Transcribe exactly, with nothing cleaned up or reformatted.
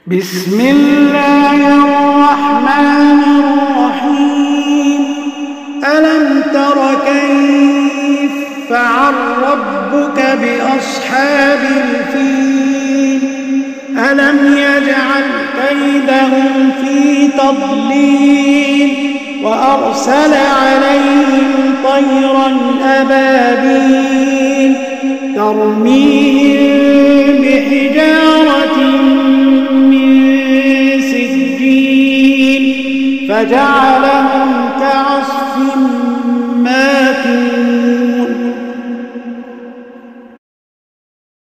بسم الله الرحمن الرحيم. ألم تر كيف فعل ربك بأصحاب الفيل؟ ألم يجعل كيدهم في تضليل وأرسل عليهم طيرا أبابيل ترميهم بحجارة من سجيل فجعلهم كعصف